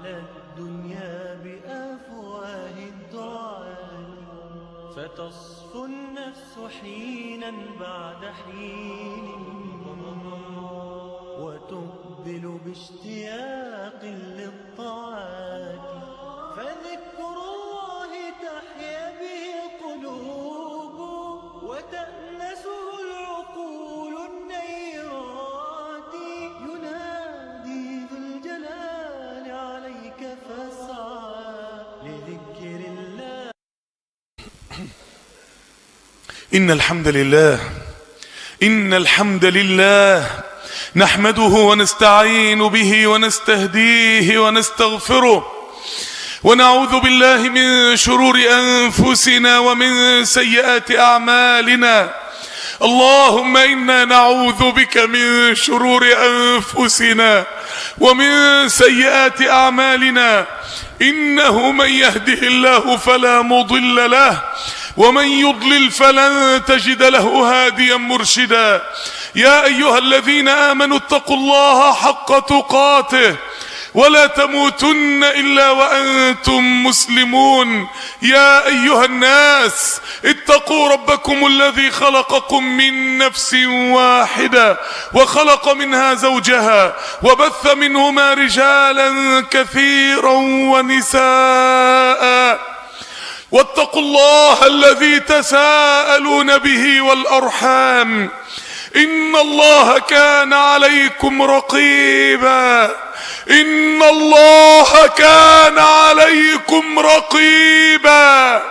الدنيا بأفواه الدعاة، فتصفو النفس حينا بعد حين، وتقبل باشتياق للطاعات، فذكر الله تحيا به القلوب، وتأنسه العقول النيرات. ينادي ذو الجلال عليك فاسعى لذكر الله. إن الحمد لله نحمده ونستعين به ونستهديه ونستغفره، ونعوذ بالله من شرور أنفسنا ومن سيئات أعمالنا. اللهم إنا نعوذ بك من شرور أنفسنا ومن سيئات أعمالنا، إنه من يهده الله فلا مضل له، ومن يضلل فلن تجد له هاديا مرشدا. يا أيها الذين آمنوا اتقوا الله حق تقاته ولا تموتن إلا وأنتم مسلمون. يا أيها الناس اتقوا ربكم الذي خلقكم من نفس واحدة، وخلق منها زوجها، وبث منهما رجالا كثيرا ونساء. واتقوا الله الذي تساءلون به والأرحام، إن الله كان عليكم رقيبا. إن الله كان عليكم رقيبا.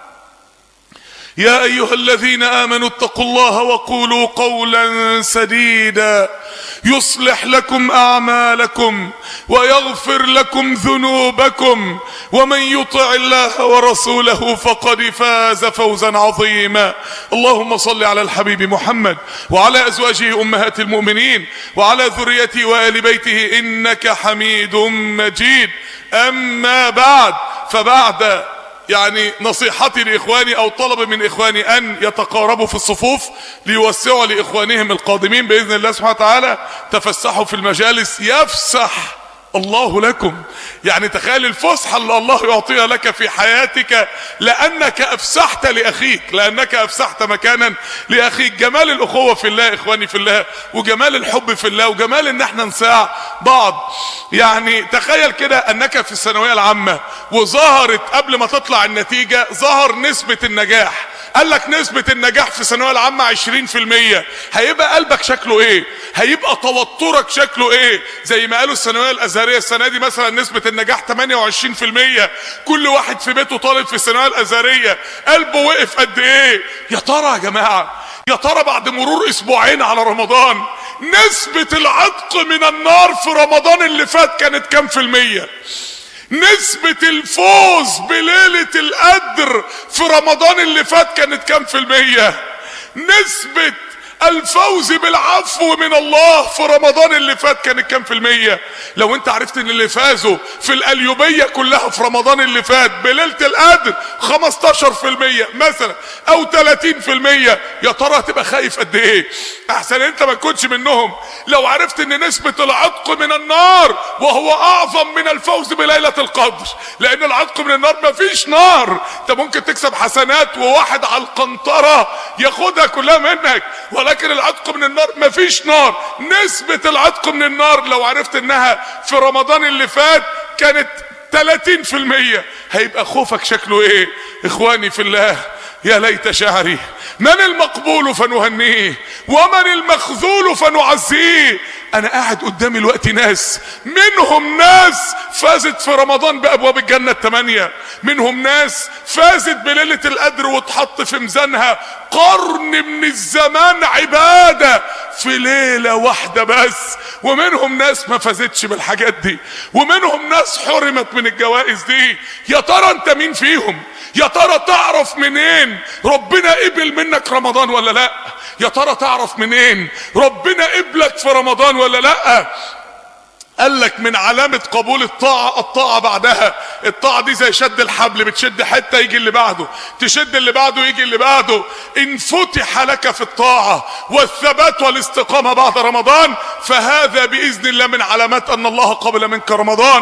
يا أيها الذين آمنوا اتقوا الله وقولوا قولا سديدا يصلح لكم أعمالكم ويغفر لكم ذنوبكم، ومن يطع الله ورسوله فقد فاز فوزا عظيما. اللهم صل على الحبيب محمد وعلى أزواجه أمهات المؤمنين وعلى ذريته وآل بيته إنك حميد مجيد. أما بعد، فبعد نصيحتي لإخواني أو طلب من إخواني أن يتقاربوا في الصفوف ليوسعوا لإخوانهم القادمين بإذن الله سبحانه وتعالى. تفسحوا في المجالس يفسح الله لكم. تخيل الفسحة اللي الله يعطيها لك في حياتك لأنك أفسحت لأخيك، لأنك أفسحت مكانا لأخيك. جمال الأخوة في الله إخواني في الله، وجمال الحب في الله، وجمال إن احنا نساعد بعض. تخيل كده أنك في الثانوية العامة وظهرت قبل ما تطلع النتيجة ظهر نسبة النجاح، قال لك نسبة النجاح في الثانوية العامة 20%. هيبقى قلبك شكله ايه؟ هيبقى توترك شكله ايه؟ زي ما قالوا الثانوية الازهرية السنة دي مثلا نسبة النجاح 28%. كل واحد في بيته طالب في الثانوية الازهرية قلبه وقف قد ايه؟ يا ترى يا جماعة، يا ترى بعد مرور اسبوعين على رمضان نسبة العتق من النار في رمضان اللي فات كانت كام في المية؟ نسبة الفوز بليلة القدر في رمضان اللي فات كانت كام في المية؟ نسبة الفوز بالعفو من الله في رمضان اللي فات كانت كام في المية؟ لو انت عرفت ان اللي فازوا في القليوبية كلها في رمضان اللي فات بليلة القدر 15% مثلا او 30%، يا ترى هتبقى خايف قد ايه؟ احسن انت ما تكونش منهم. لو عرفت ان نسبة العتق من النار وهو اعظم من الفوز بليلة القدر، لان العتق من النار مفيش نار، انت ممكن تكسب حسنات وواحد على القنطرة ياخدها كلها منك، ولكن العتق من النار مفيش نار. نسبة العتق من النار لو عرفت انها في رمضان اللي فات كانت 30%، هيبقى خوفك شكله ايه؟ اخواني في الله، يا ليت شعري من المقبول فنهنيه ومن المخذول فنعزيه. انا قاعد قدامي الوقت ناس، منهم ناس فازت في رمضان بابواب الجنة 8، منهم ناس فازت بليلة القدر واتحط في ميزانها قرن من الزمان عبادة في ليلة واحدة بس، ومنهم ناس ما فازتش بالحاجات دي، ومنهم ناس حرمت من الجوائز دي. يا ترى انت مين فيهم؟ يا ترى تعرف منين ربنا قبل منك رمضان ولا لا؟ يا ترى تعرف منين ربنا قبلك في رمضان ولا لا؟ قال لك من علامة قبول الطاعة بعدها. الطاعة دي زي شد الحبل، بتشد حتة يجي اللي بعده، تشد اللي بعده يجي اللي بعده. ان فتح لك في الطاعة والثبات والاستقامة بعد رمضان فهذا بإذن الله من علامات ان الله قبل منك رمضان.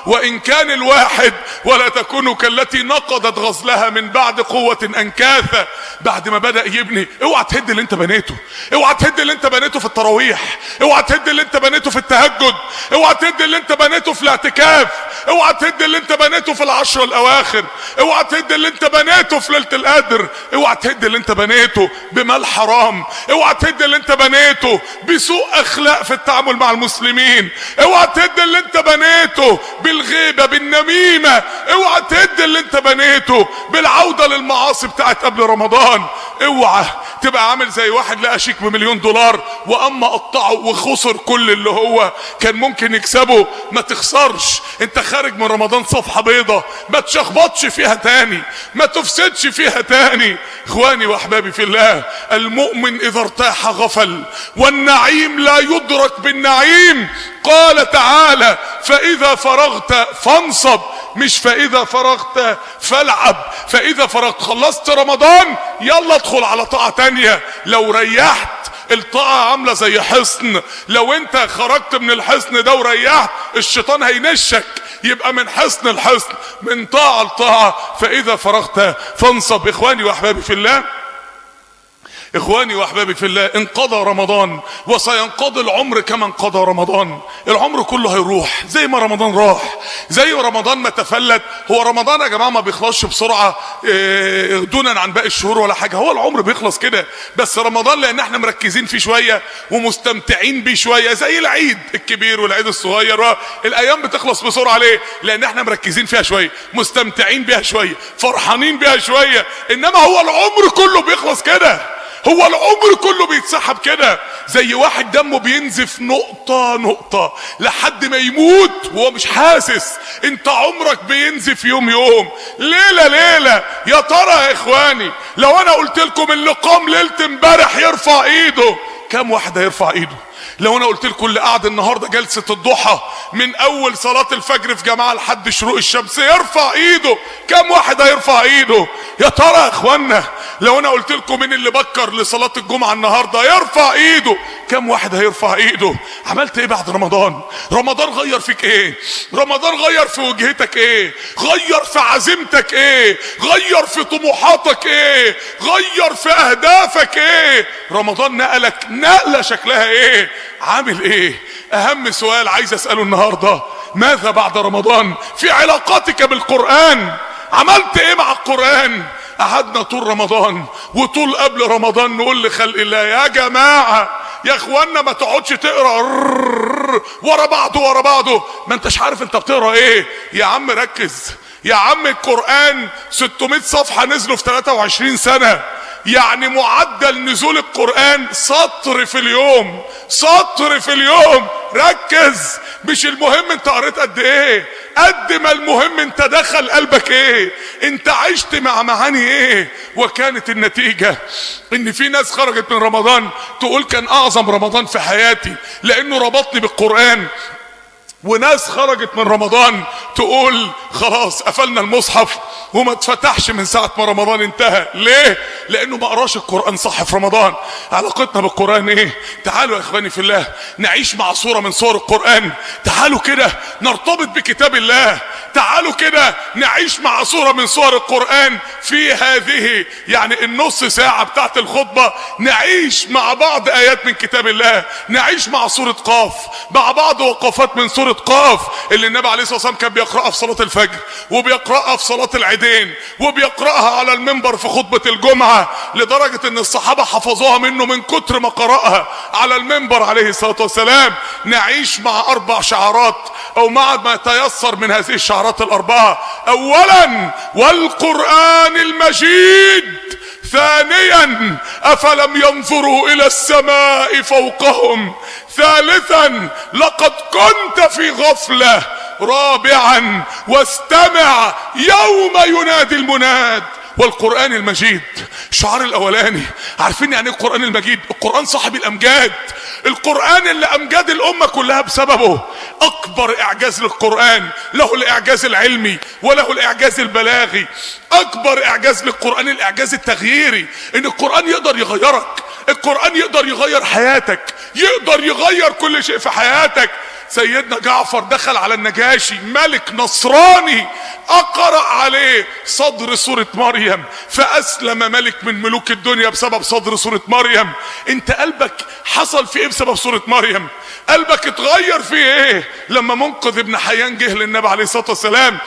وإن كان الواحد. ولا تكونوا كالتي نقضت غزلها من بعد قوة أنكاثا. بعد ما بدأ يبني، اوعى تهد اللي انت بنيته، اوعى تهد اللي انت بنيته في التراويح، اوعى تهد اللي انت بنيته في التهجد، اوعى تهد اللي انت بنيته في الاعتكاف، اوعى تهد اللي انت بنيته في العشر الاواخر، اوعى تهد اللي انت بنيته في ليلة القدر، اوعى تهد اللي انت بنيته بمال حرام، اوعى تهد اللي انت بنيته بسوء اخلاق في التعامل مع المسلمين، اوعى تهد اللي انت بنيته بالغيبة بالنميمة، اوعى تهد اللي انت بنيته بالعودة للمعاصي بتاعت قبل رمضان. اوعى تبقى عامل زي واحد لقى شيك ب1,000,000 واما قطعه وخسر كل اللي هو كان ممكن يكسبه. ما تخسرش، انت خارج من رمضان صفحة بيضة، ما تشخبطش فيها تاني، ما تفسدش فيها تاني. اخواني واحبابي في الله، المؤمن اذا ارتاح غفل، والنعيم لا يدرك بالنعيم. قال تعالى: فاذا فرغت فانصب، مش فاذا فرغت فالعب. فاذا فرغت خلصت رمضان يلا ادخل على طاعة تانية. لو ريحت، الطاعة عاملة زي حصن، لو انت خرجت من الحصن ده وريحت الشيطان هينشك. يبقى من حصن الحصن، من طاعة لطاعة. فاذا فرغت فانصب. اخواني واحبابي في الله، اخواني واحبابي في الله، انقضى رمضان وسينقضي العمر كما انقضى رمضان. العمر كله هيروح زي ما رمضان راح، زي ما رمضان ما تفلت. هو رمضان يا جماعه ما بيخلصش بسرعه دونا عن باقي الشهور ولا حاجه، هو العمر بيخلص كده. بس رمضان لان احنا مركزين فيه شويه ومستمتعين بيه شويه، زي العيد الكبير والعيد الصغير، الايام بتخلص بسرعه. ليه؟ لان احنا مركزين فيها شويه، مستمتعين بيها شويه، فرحانين بيها شويه. انما هو العمر كله بيخلص كده، هو العمر كله بيتسحب كده، زي واحد دمه بينزف نقطة نقطة لحد ما يموت وهو مش حاسس. انت عمرك بينزف يوم يوم، ليلة ليلة. يا ترى يا اخواني لو انا قلت لكم اللي قام ليلة امبارح يرفع ايده، كم واحد هيرفع ايده؟ لو انا قلت لكم اللي قعد النهارده جلسه الضحى من اول صلاه الفجر في جماعه لحد شروق الشمس يرفع ايده، كم واحد هيرفع ايده؟ يا ترى يا اخوانا لو انا قلت لكم مين اللي بكر لصلاه الجمعه النهارده يرفع ايده، كم واحد هيرفع ايده؟ عملت ايه بعد رمضان؟ رمضان غير فيك ايه؟ رمضان غير في وجهتك ايه؟ غير في عزيمتك ايه؟ غير في طموحاتك ايه؟ غير في اهدافك ايه؟ رمضان نقلك نقله شكلها ايه؟ عامل ايه؟ اهم سؤال عايز اسأله النهاردة، ماذا بعد رمضان في علاقاتك بالقرآن؟ عملت ايه مع القرآن؟ قعدنا طول رمضان وطول قبل رمضان نقول لخلق الله يا جماعة يا اخوانا ما تقعدش تقرأ ورا بعضه، ما انتش عارف انت بتقرأ ايه. يا عم ركز يا عم، القرآن 600 صفحة نزلوا في 23 سنة، يعني معدل نزول القرآن سطر في اليوم، سطر في اليوم. ركز، مش المهم انت قريت قد ايه، قد ما المهم انت دخل قلبك ايه، انت عشت مع معاني ايه. وكانت النتيجة ان في ناس خرجت من رمضان تقول كان اعظم رمضان في حياتي لانه ربطني بالقرآن، وناس خرجت من رمضان تقول خلاص قفلنا المصحف وما اتفتحش من ساعة ما رمضان انتهى. ليه؟ لانه ما قراش القرآن صح في رمضان. علاقتنا بالقرآن ايه؟ تعالوا يا اخواني في الله نعيش مع صورة من صور القرآن، تعالوا كده نرتبط بكتاب الله، تعالوا كده نعيش مع صورة من صور القرآن في هذه يعني النص ساعة بتاعت الخطبة. نعيش مع بعض آيات من كتاب الله، نعيش مع سورة قاف مع بعض وقفات من سورة قاف اللي النبي عليه الصلاة والسلام كان بيقرأها في صلاة الفجر وبيقرأها في صلاة العيدين وبيقرأها على المنبر في خطبة الجمعة، لدرجة ان الصحابة حفظوها منه من كتر ما قرأها على المنبر عليه الصلاة والسلام. نعيش مع 4 شعارات او مع ما تيسر من هذه الشعارات ال4. اولا والقرآن المجيد، ثانيا افلم ينظروا الى السماء فوقهم، ثالثا لقد كنت في غفلة، رابعا واستمع يوم ينادي المناد. والقرآن المجيد الشعار الاولاني. عارفين يعني ايه القرآن المجيد؟ القرآن صاحب الامجاد، القرآن اللي امجاد الامة كلها بسببه. اكبر اعجاز للقرآن له الاعجاز العلمي وله الاعجاز البلاغي. اكبر اعجاز للقرآن الاعجاز التغييري، ان القرآن يقدر يغيرك، القرآن يقدر يغير حياتك، يقدر يغير كل شيء في حياتك. سيدنا جعفر دخل على النجاشي ملك نصراني، اقرأ عليه صدر سورة مريم فاسلم ملك من ملوك الدنيا بسبب صدر سورة مريم. انت قلبك حصل في ايه بسبب سورة مريم؟ قلبك اتغير في ايه لما منقذ ابن حيان جه للنبي عليه الصلاة والسلام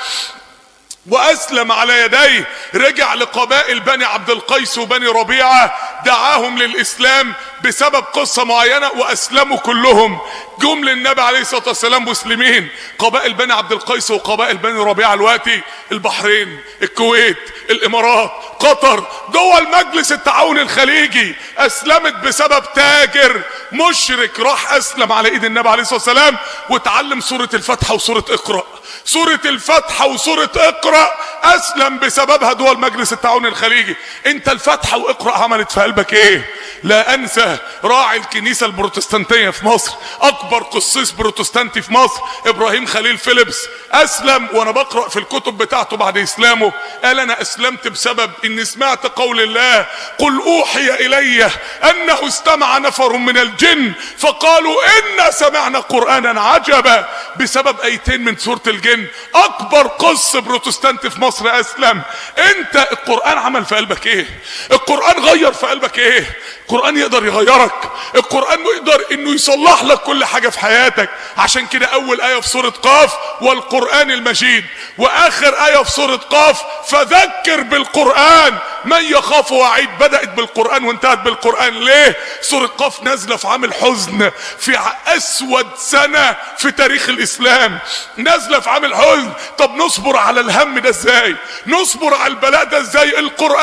واسلم على يديه؟ رجع لقبائل بني عبد القيس وبني ربيعة، دعاهم للاسلام بسبب قصة معينة واسلموا كلهم، جم للنبي عليه الصلاة والسلام مسلمين. قبائل بني عبد القيس وقبائل بني ربيعة دلوقتي البحرين، الكويت، الامارات، قطر، دول مجلس التعاون الخليجي اسلمت بسبب تاجر مشرك راح اسلم على ايد النبي عليه الصلاة والسلام وتعلم سورة الفاتحة وسورة اقرأ. سورة الفاتحة وسورة اقرأ اسلم بسببها دول مجلس التعاون الخليجي. انت الفاتحة واقرأ عملت في قلبك ايه؟ لا انسى راعي الكنيسة البروتستانتية في مصر، اكبر قسيس بروتستانتي في مصر، ابراهيم خليل فيليبس، اسلم وانا بقرأ في الكتب بتاعته بعد اسلامه قال انا اسلمت بسبب اني سمعت قول الله قل اوحي الي انه استمع نفر من الجن فقالوا انا سمعنا قرآنا عجبا، بسبب ايتين من سورة الجن. اكبر قس بروتستانتي في مصر اسلم. انت القرآن عمل في قلبك ايه؟ القرآن غير في قلبك ايه؟ القرآن يقدر يغيرك، القرآن يقدر انه يصلح لك كل حاجة في حياتك. عشان كده اول آية في سورة قاف والقرآن المجيد، واخر آية في سورة قاف فذكر بالقرآن من يخاف وعيد، بدأت بالقرآن وانتهت بالقرآن. ليه؟ سورة قاف نازلة في عام الحزن، في اسود سنة في تاريخ الاسلام، نازلة في عام الحزن. طب نصبر على الهم ده ازاي؟ نصبر على البلاء ده ازاي؟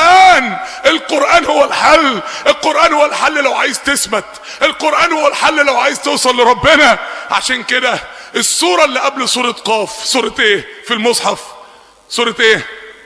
القرآن هو الحل. القرآن هو الحل لو عايز تثبت، القرآن هو الحل لو عايز توصل لربنا. عشان كده السورة اللي قبل سورة قاف سورة ايه في المصحف؟ سورة ايه؟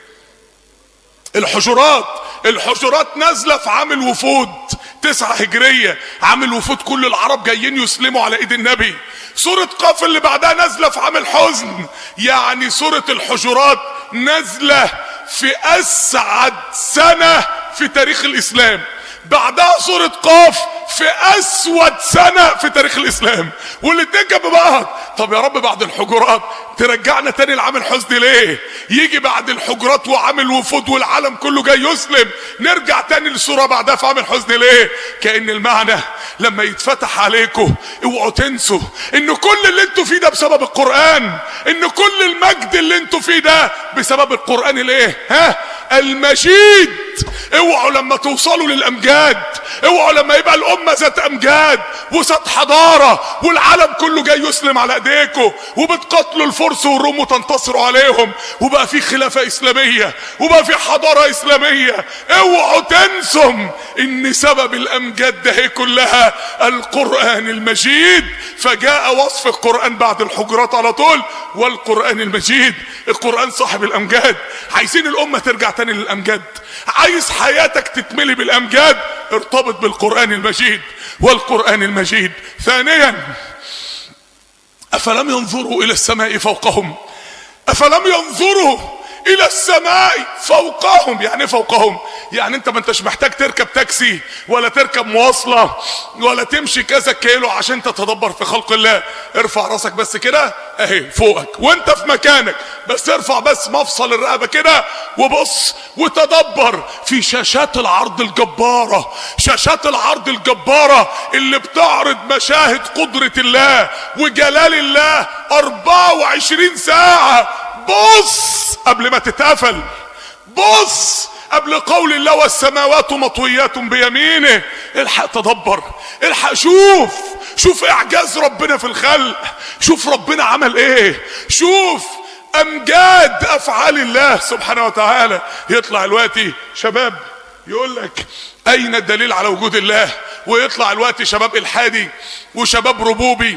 الحجرات نازلة في عام الوفود 9 هجرية، عام الوفود كل العرب جايين يسلموا على ايد النبي. سورة قاف اللي بعدها نازلة في عام الحزن، يعني سورة الحجرات نازلة في اسعد سنة في تاريخ الاسلام، بعدها سورة قاف في اسود سنة في تاريخ الاسلام، والاتنين جنب بعض. طب يا رب بعد الحجرات ترجعنا تاني لعام الحزن ليه؟ يجي بعد الحجرات وعام الوفود والعالم كله جاي يسلم نرجع تاني للسورة بعدها في عام الحزن ليه؟ كأن المعنى لما يتفتح عليكم اوعوا تنسوا ان كل اللي انتوا فيه ده بسبب القرآن، ان كل المجد اللي انتوا فيه ده بسبب القرآن. الايه؟ المجيد. اوعوا لما توصلوا للامجاد، اوعوا لما يبقى الامة ذات امجاد وذات حضارة والعالم كله جاي يسلم على ايديكم وبتقتلوا الفرس والروم وتنتصروا عليهم وبقى في خلافة اسلامية وبقى في حضارة اسلامية، اوعوا تنسوا ان سبب الامجاد ده هي كلها القرآن المجيد. فجاء وصف القرآن بعد الحجرات على طول والقرآن المجيد. القرآن صاحب الامجاد. عايزين الامة ترجع تاني للامجاد، عايز حياتك تتملي بالامجاد، ارتبط بالقرآن المجيد والقرآن المجيد. ثانيا افلم ينظروا الى السماء فوقهم، افلم ينظروا الى السماء فوقهم. يعني فوقهم يعني انت ما انتش محتاج تركب تاكسي ولا تركب مواصلة ولا تمشي كذا كيلو عشان تتدبر في خلق الله. ارفع راسك بس كده اهي فوقك وانت في مكانك، بس ارفع بس مفصل الرقبة كده وبص وتدبر في شاشات العرض الجبارة، شاشات العرض الجبارة اللي بتعرض مشاهد قدرة الله وجلال الله 24 ساعة. بص قبل ما تتقفل، بص قبل قول الله والسماوات مطويات بيمينه. الحق تدبر، الحق شوف اعجاز ربنا في الخلق، شوف ربنا عمل ايه، شوف امجاد افعال الله سبحانه وتعالى. يطلع الوقتي شباب يقول لك اين الدليل على وجود الله، ويطلع الوقتي شباب الحادي وشباب ربوبي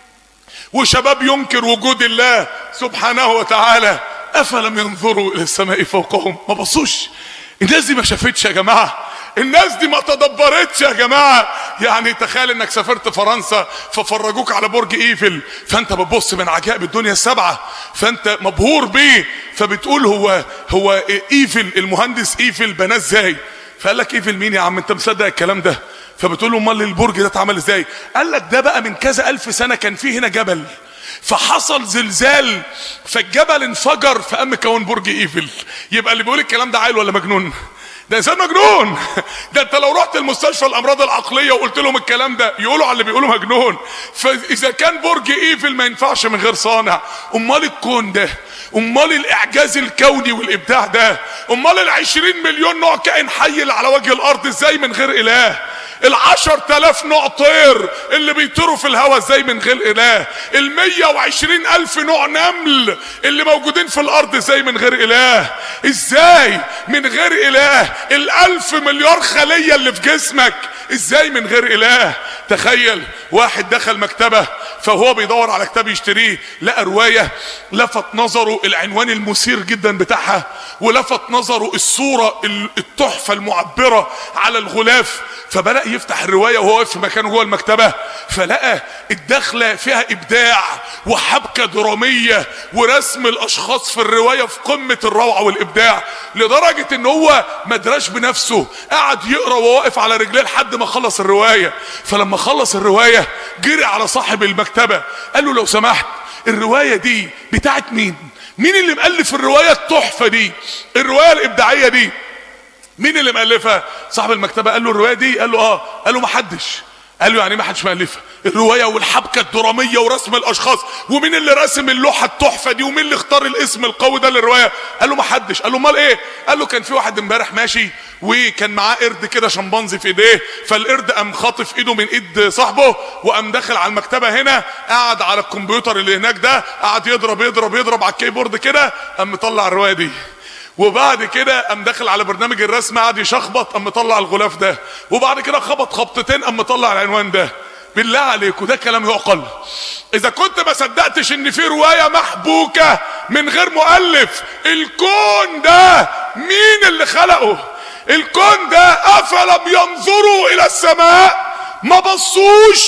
وشباب ينكر وجود الله سبحانه وتعالى. افلم ينظروا الى السماء فوقهم؟ ما بصوش. الناس دي ما شافتش يا جماعة، الناس دي ما تدبرتش يا جماعة. يعني تخيل انك سافرت فرنسا ففرجوك على برج ايفل، فانت بتبص من عجائب الدنيا السبعة فانت مبهور بيه، فبتقول هو ايفل المهندس ايفل بناه ازاي؟ فقال لك ايفل مين يا عم انت مصدق الكلام ده؟ فبتقول له امال البرج ده اتعمل ازاي؟ قال لك ده بقى من كذا الف سنه كان فيه هنا جبل، فحصل زلزال فالجبل انفجر فقام كون برج ايفل. يبقى اللي بيقول الكلام ده عيل ولا مجنون؟ ده انسان مجنون. ده انت لو رحت المستشفى الامراض العقليه وقلت لهم الكلام ده يقولوا على اللي بيقولوا مجنون. فاذا كان برج ايفل ما ينفعش من غير صانع، امال الكون ده، امال الاعجاز الكوني والابداع ده، امال ال20 مليون نوع كائن حي اللي على وجه الارض ازاي من غير اله؟ ال10,000 نوع طير اللي بيطيروا في الهواء ازاي من غير اله؟ ال120,000 نوع نمل اللي موجودين في الارض ازاي من غير اله؟ ازاي من غير اله؟ ال1000 مليار خلية اللي في جسمك ازاي من غير اله؟ تخيل واحد دخل مكتبة فهو بيدور على كتاب يشتريه، لقى رواية لفت نظره العنوان المثير جدا بتاعها، ولفت نظره الصورة التحفة المعبرة على الغلاف، فبدأ يفتح الرواية وهو واقف في مكانه جوه المكتبة، فلقى الدخلة فيها إبداع وحبكة درامية ورسم الأشخاص في الرواية في قمة الروعة والإبداع، لدرجة إن هو مدرش بنفسه قعد يقرأ وهو واقف على رجليه لحد ما خلص الرواية. فلما خلص الرواية جري على صاحب المكتبة قال له لو سمحت الرواية دي بتاعت مين؟ مين اللي مؤلف الرواية التحفة دي؟ الرواية الإبداعية دي مين اللي مؤلفها؟ صاحب المكتبة قال له الرواية دي؟ قال له اه. قال له ما حدش. قال له يعني ما حدش مؤلفها؟ الرواية والحبكة الدرامية ورسم الاشخاص، ومين اللي رسم اللوحة التحفة دي، ومين اللي اختار الاسم القوي ده للرواية؟ قال له ما حدش. قال له امال ايه؟ قال له كان في واحد امبارح ماشي وكان معاه قرد كده شمبانزي في ايديه، فالقرد قام خاطف ايده من ايد صاحبه وقام داخل على المكتبة هنا، قعد على الكمبيوتر اللي هناك ده قعد يضرب على الكيبورد كده، قام مطلع الرواية دي، وبعد كده قام داخل على برنامج الرسم قعد يشخبط قام مطلع الغلاف ده، وبعد كده خبط خبطتين قام مطلع العنوان ده. بالله عليك وده كلام يعقل؟ اذا كنت ما صدقتش ان في رواية محبوكة من غير مؤلف، الكون ده مين اللي خلقه؟ الكون ده افلم ينظروا الى السماء؟ ما بصوش،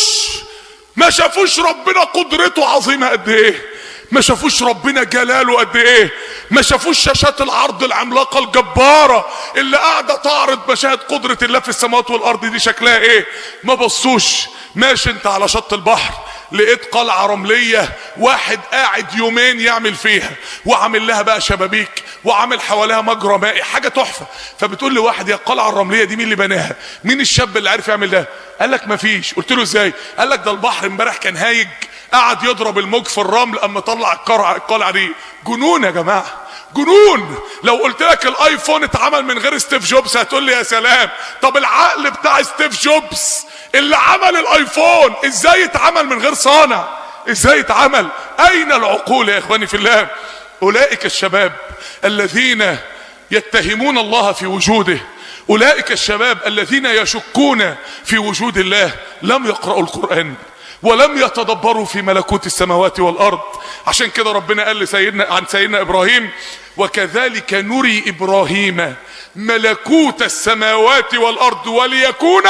ما شافوش ربنا قدرته عظيمة قد ايه؟ ما شافوش ربنا جلاله قد ايه؟ ما شافوش شاشات العرض العملاقة الجبارة اللي قاعدة تعرض مشاهد قدرة الله في السماوات والارض دي شكلها ايه؟ ما بصوش. ماشي انت على شط البحر لقيت قلعة رملية واحد قاعد يومين يعمل فيها وعامل لها بقى شبابيك وعامل حواليها مجرى مائي، حاجة تحفة. فبتقول لي واحد يا القلعة الرملية دي مين اللي بناها؟ مين الشاب اللي عارف يعمل ده؟ قال لك مفيش. قلت له ازاي؟ قال لك ده البحر امبارح كان هايج قعد يضرب الموج في الرمل اما طلع القلعة دي. جنون يا جماعة، جنون. لو قلت لك الايفون اتعمل من غير ستيف جوبز هتقول لي يا سلام. طب العقل بتاع ستيف جوبز اللي عمل الايفون ازاي اتعمل من غير صانع؟ ازاي اتعمل؟ اين العقول يا اخواني في الله؟ اولئك الشباب الذين يتهمون الله في وجوده، اولئك الشباب الذين يشكون في وجود الله لم يقرأوا القرآن ولم يتدبروا في ملكوت السماوات والارض. عشان كده ربنا قال عن سيدنا ابراهيم وكذلك نري ابراهيم ملكوت السماوات والارض وليكون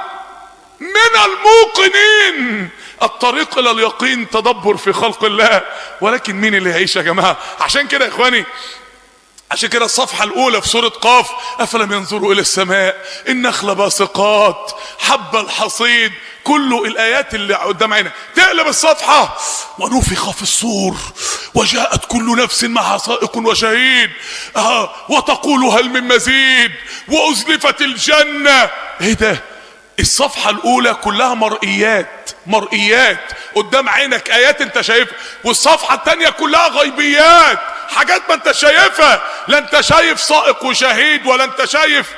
من الموقنين. الطريق الى اليقين تدبر في خلق الله، ولكن مين اللي هيعيش يا جماعة؟ عشان كده يا اخواني، عشان كده الصفحة الأولى في سورة قاف أفلم ينظروا إلى السماء النخل باسقات حب الحصيد، كله الآيات اللي قدام عينك. تقلب الصفحة ونفخ في الصور وجاءت كل نفس معها سائق وشهيد وتقول هل من مزيد وأزلفت الجنة. ايه ده؟ الصفحة الأولى كلها مرئيات قدام عينك، آيات انت شايفها، والصفحة الثانية كلها غيبيات، حاجات ما انت شايفها. لا انت شايف سائق وشهيد، ولا انت شايف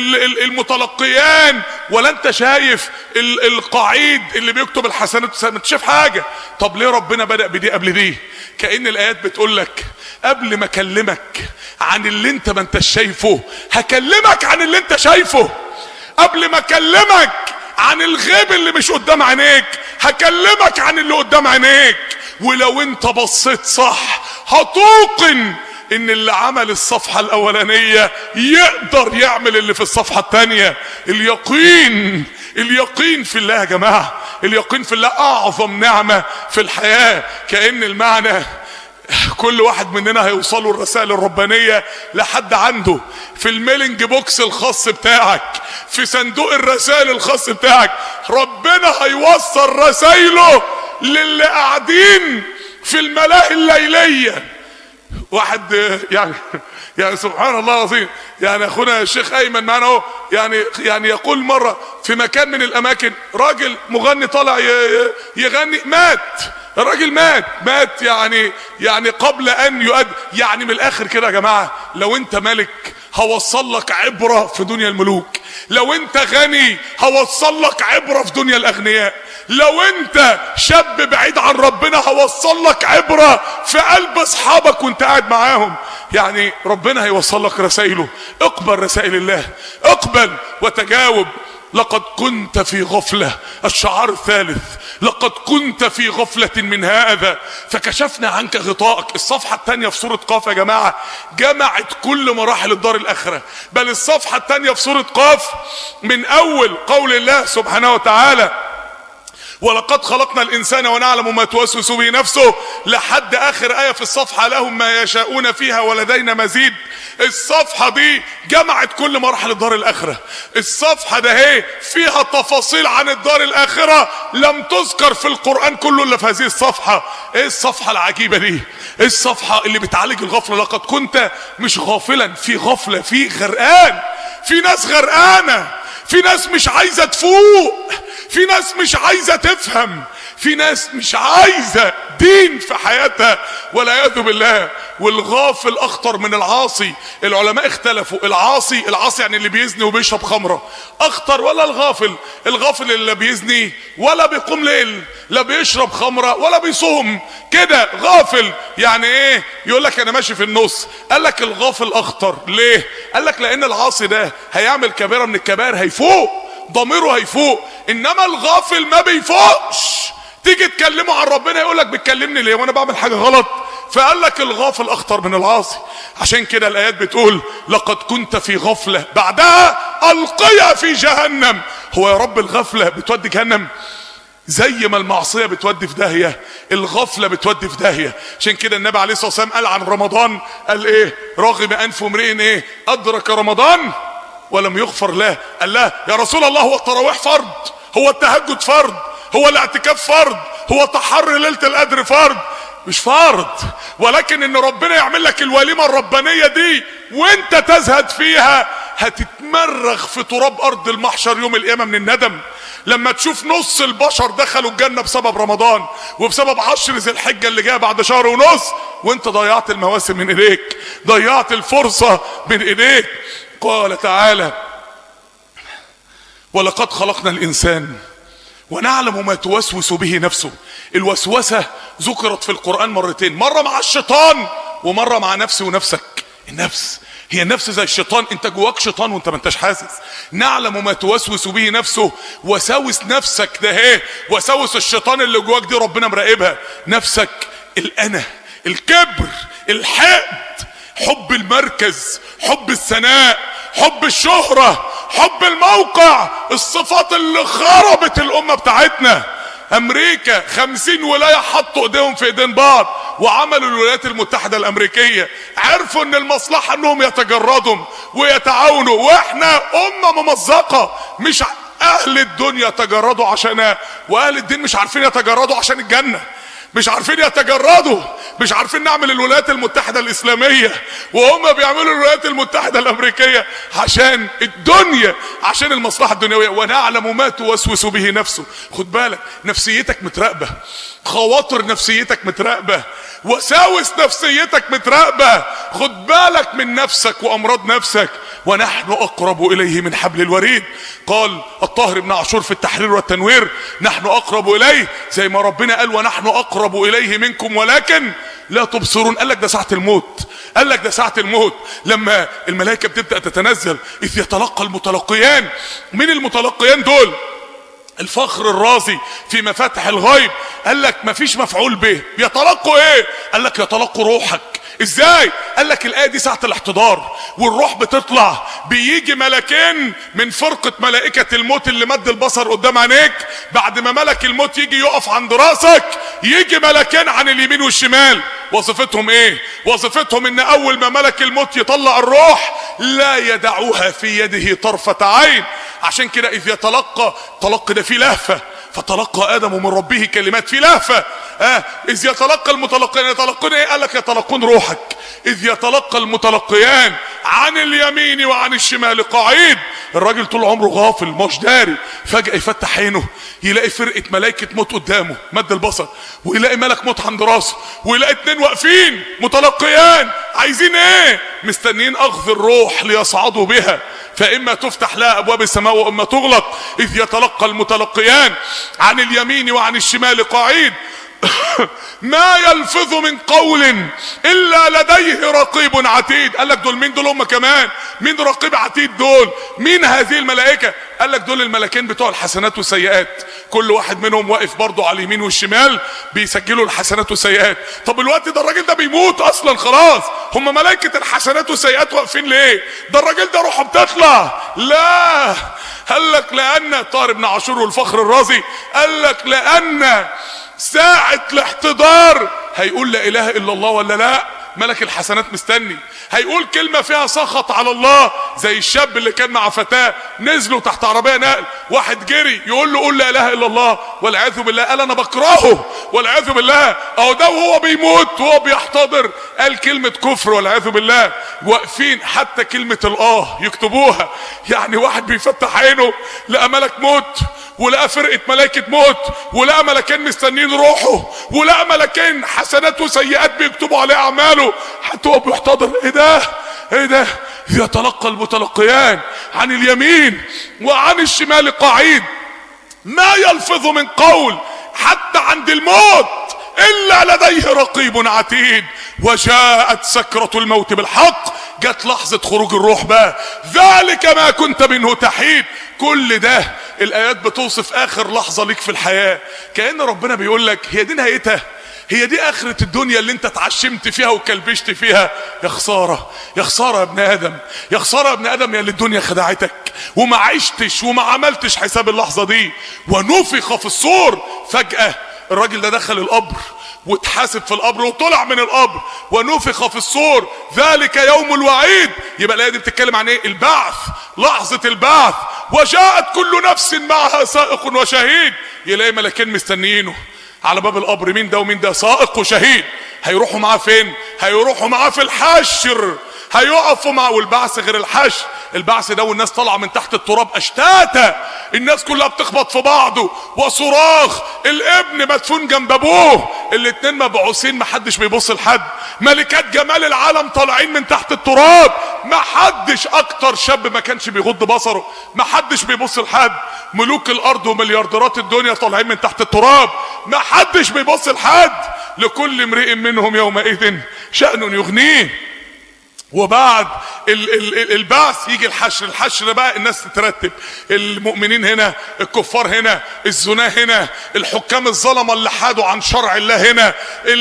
المتلقيان، ولا انت شايف القعيد اللي بيكتب الحسنات، ما انت شايف حاجة. طب ليه ربنا بدأ بدي قبل دي؟ كأن الآيات بتقول لك قبل ما اكلمك عن اللي انت ما انت شايفه هكلمك عن اللي انت شايفه. قبل ما اكلمك عن الغيب اللي مش قدام عينيك هكلمك عن اللي قدام عينيك. ولو انت بصيت صح هتوقن ان اللي عمل الصفحة الاولانية يقدر يعمل اللي في الصفحة الثانية. اليقين في الله يا جماعة، اليقين في الله اعظم نعمة في الحياة. كأن المعنى كل واحد مننا هيوصلوا الرسائل الربانية لحد عنده في الميلنج بوكس الخاص بتاعك، في صندوق الرسائل الخاص بتاعك. ربنا هيوصل رسائله للي قاعدين في الملاهي الليلية. واحد يعني سبحان الله العظيم، يعني اخونا الشيخ ايمن معنا اهو، يعني يقول مرة في مكان من الاماكن راجل مغني طالع يغني، مات الراجل، مات يعني قبل ان يؤدي. يعني من الاخر كده يا جماعة، لو انت ملك هوصل لك عبرة في دنيا الملوك، لو انت غني هوصل لك عبرة في دنيا الاغنياء، لو انت شاب بعيد عن ربنا هوصل لك عبرة في قلب اصحابك وانت قاعد معاهم. يعني ربنا هيوصل لك رسائله. اقبل رسائل الله، اقبل وتجاوب. لقد كنت في غفلة، الشعار الثالث، لقد كنت في غفلة من هذا فكشفنا عنك غطاءك. الصفحة الثانية في سورة قاف يا جماعة جمعت كل مراحل الدار الآخرة، بل الصفحة الثانية في سورة قاف من أول قول الله سبحانه وتعالى ولقد خلقنا الإنسان ونعلم ما توسوس به نفسه لحد آخر آية في الصفحة لهم ما يشاءون فيها ولدينا مزيد. الصفحة دي جمعت كل مراحل الدار الآخرة. الصفحة ده هي فيها تفاصيل عن الدار الآخرة لم تذكر في القرآن كله إلا في هذه الصفحة. ايه الصفحة العجيبة دي؟ ايه الصفحة اللي بتعالج الغفلة؟ لقد كنت مش غافلا، في غفلة، في غرقان، في ناس غرقانة، في ناس مش عايزة تفوق، في ناس مش عايزة تفهم، في ناس مش عايزة دين في حياتها والعياذ بالله. والغافل اخطر من العاصي. العلماء اختلفوا، العاصي يعني اللي بيزني وبيشرب خمرة اخطر ولا الغافل؟ الغافل اللي بيزني ولا بيقوم ليل، لا بيشرب خمرة ولا بيصوم، كده غافل. يعني ايه؟ يقول لك انا ماشي في النص. قال لك الغافل اخطر ليه؟ قال لك لان العاصي ده هيعمل كبيرة من الكبائر هيفوق، ضميره هيفوق، انما الغافل ما بيفوقش. تيجي تكلمه عن ربنا يقول لك بتكلمني ليه وانا بعمل حاجة غلط؟ فقال لك الغافل اخطر من العاصي. عشان كده الايات بتقول لقد كنت في غفلة، بعدها القيا في جهنم. هو يا رب الغفلة بتودي جهنم؟ زي ما المعصية بتودي في داهية الغفلة بتودي في داهية. عشان كده النبي عليه الصلاة والسلام قال عن رمضان، قال ايه؟ راغب انف امرئ ايه؟ ادرك رمضان ولم يغفر له. قال لا يا رسول الله، هو التراويح فرض؟ هو التهجد فرض؟ هو الاعتكاف فرض؟ هو تحري ليلة القدر فرض؟ مش فرض، ولكن ان ربنا يعمل لك الوليمة الربانية دي وانت تزهد فيها هتتمرغ في تراب ارض المحشر يوم القيامة من الندم. لما تشوف نص البشر دخلوا الجنة بسبب رمضان وبسبب 10 ذي الحجة اللي جايه بعد شهر ونص، وانت ضيعت المواسم من ايديك، ضيعت الفرصة من ايديك. قال تعالى ولقد خلقنا الانسان ونعلم ما توسوس به نفسه. الوسوسة ذكرت في القرآن مرتين، مرة مع الشيطان ومرة مع نفسي ونفسك. النفس هي النفس زي الشيطان، انت جواك شيطان وانت ما انتش حاسس. نعلم ما توسوس به نفسه، وساوس نفسك ده ايه؟ وساوس الشيطان اللي جواك دي ربنا مراقبها. نفسك الانا، الكبر، الحقد، حب المركز، حب الثناء، حب الشهرة، حب الموقع، الصفات اللي خربت الامة بتاعتنا. امريكا 50 ولاية حطوا ايديهم في ايدين بعض وعملوا الولايات المتحدة الامريكية. عرفوا ان المصلحة انهم يتجردوا ويتعاونوا، واحنا امة ممزقة. مش اهل الدنيا يتجردوا عشانها، واهل الدين مش عارفين يتجردوا عشان الجنة، مش عارفين يتجردوا، مش عارفين نعمل الولايات المتحدة الإسلامية، وهم بيعملوا الولايات المتحدة الأمريكية عشان الدنيا، عشان المصلحة الدنيوية. ونعلم ما توسوس به نفسه. خد بالك، نفسيتك متراقبة، خواطر نفسيتك متراقبة، وساوس نفسيتك متراقبة. خد بالك من نفسك وأمراض نفسك. ونحن أقرب إليه من حبل الوريد. قال الطاهر بن عاشور في التحرير والتنوير نحن أقرب إليه، زي ما ربنا قال ونحن أقرب إليه منكم ولكن لا تبصرون. قال لك ده ساعة الموت، قال لك ده ساعة الموت لما الملائكة بتبدأ تتنزل. إذ يتلقى المتلقيان. من المتلقيان دول؟ الفخر الرازي في مفاتح الغيب قال لك مفيش مفعول به. يتلقوا ايه؟ قال لك يتلقوا روحك. ازاي؟ قال لك الآية دي ساعة الاحتضار والروح بتطلع، بيجي ملكين من فرقة ملائكة الموت اللي مد البصر قدام عينيك. بعد ما ملك الموت يجي يقف عند راسك، يجي ملكين عن اليمين والشمال وظيفتهم ايه؟ وظيفتهم ان اول ما ملك الموت يطلع الروح لا يدعوها في يده طرفة عين. عشان كده اذ يتلقى، تلقى ده فيه لهفة، فتلقى ادم من ربه كلمات، في لهفة. اذ يتلقى المتلقيان، يتلقون ايه؟ قال لك يتلقون روحك. اذ يتلقى المتلقيان عن اليمين وعن الشمال قعيد. الراجل طول عمره غافل مش داري، فجأة يفتح عينه يلاقي فرقة ملائكة موت قدامه مد البصر، ويلاقي ملك موت عند راسه، ويلاقي اتنين واقفين متلقيان عايزين ايه؟ مستنيين اخذ الروح ليصعدوا بها، فاما تفتح لها ابواب السماء واما تغلق. اذ يتلقى المتلقيان عن اليمين وعن الشمال قعيد ما يلفظ من قول الا لديه رقيب عتيد. قال لك دول مين؟ دول هم كمان مين رقيب عتيد؟ دول مين هذه الملائكة؟ قال لك دول الملكين بتوع الحسنات والسيئات، كل واحد منهم واقف برضه على اليمين والشمال بيسجلوا الحسنات والسيئات. طب الوقت ده الراجل ده بيموت اصلا خلاص، هم ملائكة الحسنات والسيئات واقفين ليه؟ ده الراجل ده روحه بتطلع. لا، قال لك لان طاهر بن عاشور والفخر الرازي قال لك لان ساعة الاحتضار هيقول لا اله الا الله ولا لا؟ ملك الحسنات مستني. هيقول كلمة فيها سخط على الله، زي الشاب اللي كان مع فتاة نزلوا تحت عربية نقل، واحد جري يقول له قول لا اله الا الله، والعياذ بالله قال انا بكرهه والعياذ بالله. اهو ده وهو بيموت وهو بيحتضر قال كلمة كفر والعياذ بالله. واقفين حتى كلمة الاه يكتبوها، يعني واحد بيفتح عينه لقى ملك موت، ولقى فرقة ملائكة موت، ولقى ملكين مستنين روحه، ولقى ملكين حسنات وسيئات بيكتبوا عليه اعماله، حتى هو بيحتضر. ايه ده؟ ايه ده؟ يتلقى المتلقيان عن اليمين وعن الشمال قعيد ما يلفظ من قول حتى عند الموت الا لديه رقيب عتيد. وجاءت سكرة الموت بالحق، جت لحظة خروج الروح بقى، ذلك ما كنت منه تحيد. كل ده الايات بتوصف اخر لحظة ليك في الحياة، كأن ربنا بيقول لك هي دي نهايتها، هي دي اخرة الدنيا اللي انت اتعشمت فيها وكلبشت فيها. يا خسارة، يا خسارة يا ابن ادم، يا خسارة يا ابن ادم يا اللي الدنيا خدعتك وما عشتش وما عملتش حساب اللحظة دي. ونفخ في الصور، فجأة الراجل ده دخل القبر واتحاسب في القبر وطلع من القبر. ونفخ في الصور ذلك يوم الوعيد. يبقى الايه دي بتتكلم عن ايه؟ البعث، لحظة البعث. وجاءت كل نفس معها سائق وشهيد. يلاقي ملكين مستنيينه على باب القبر، مين ده ومين ده؟ سائق وشهيد. هيروحوا معاه فين؟ هيروحوا معاه في الحشر، هيقفوا معاه. والبعث غير الحشر، البعث ده والناس طالعه من تحت التراب اشتاتا، الناس كلها بتخبط في بعضه، وصراخ الابن مدفون جنب ابوه، الاتنين مبعوثين محدش بيبص لحد، ملكات جمال العالم طالعين من تحت التراب، محدش اكتر شاب ما كانش بيغض بصره، محدش بيبص لحد، ملوك الارض ومليارديرات الدنيا طالعين من تحت التراب، محدش بيبص لحد، لكل امرئ منهم يومئذ شأن يغنيه. وبعد البعث يجي الحشر. الحشر بقى الناس تترتب، المؤمنين هنا، الكفار هنا، الزناه هنا، الحكام الظلمه اللي حادوا عن شرع الله هنا،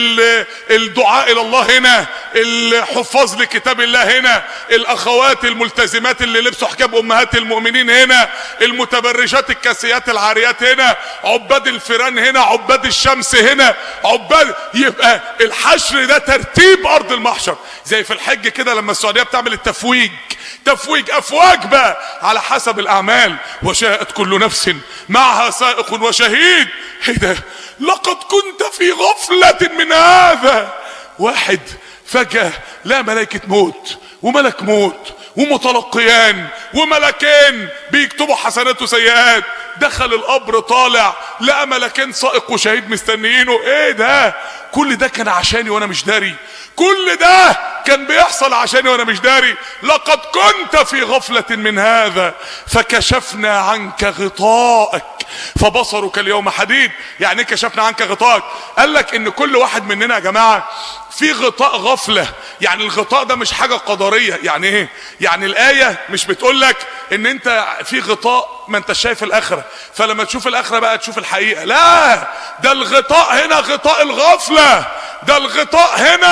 الدعاء الى الله هنا، الحفاظ لكتاب الله هنا، الاخوات الملتزمات اللي لبسوا حجاب امهات المؤمنين هنا، المتبرجات الكاسيات العاريات هنا، عباد الفيران هنا، عباد الشمس هنا، عباد. يبقى الحشر ده ترتيب ارض المحشر، زي في الحج كده لما السعودية بتعمل التفويج، تفويج افواج بقى على حسب الاعمال. وشاءت كل نفس معها سائق وشهيد. ايه ده؟ لقد كنت في غفلة من هذا. واحد فجأة لا ملائكة موت وملك موت ومتلقيان وملكين بيكتبوا حسنات وسيئات، دخل القبر طالع لقى ملكين سائق وشهيد مستنيينه. ايه ده؟ كل ده كان عشاني وانا مش داري، كل ده كان بيحصل عشاني وانا مش داري. لقد كنت في غفلة من هذا فكشفنا عنك غطاءك فبصرك اليوم حديد. يعني كشفنا عنك غطاءك؟ قال لك ان كل واحد مننا يا جماعة في غطاء غفلة. يعني الغطاء ده مش حاجة قدرية. يعني ايه؟ يعني الآية مش بتقول لك ان انت في غطاء ما انت شايف الاخرة، فلما تشوف الاخرة بقى تشوف الحقيقة. لا، ده الغطاء هنا غطاء الغفلة، ده الغطاء هنا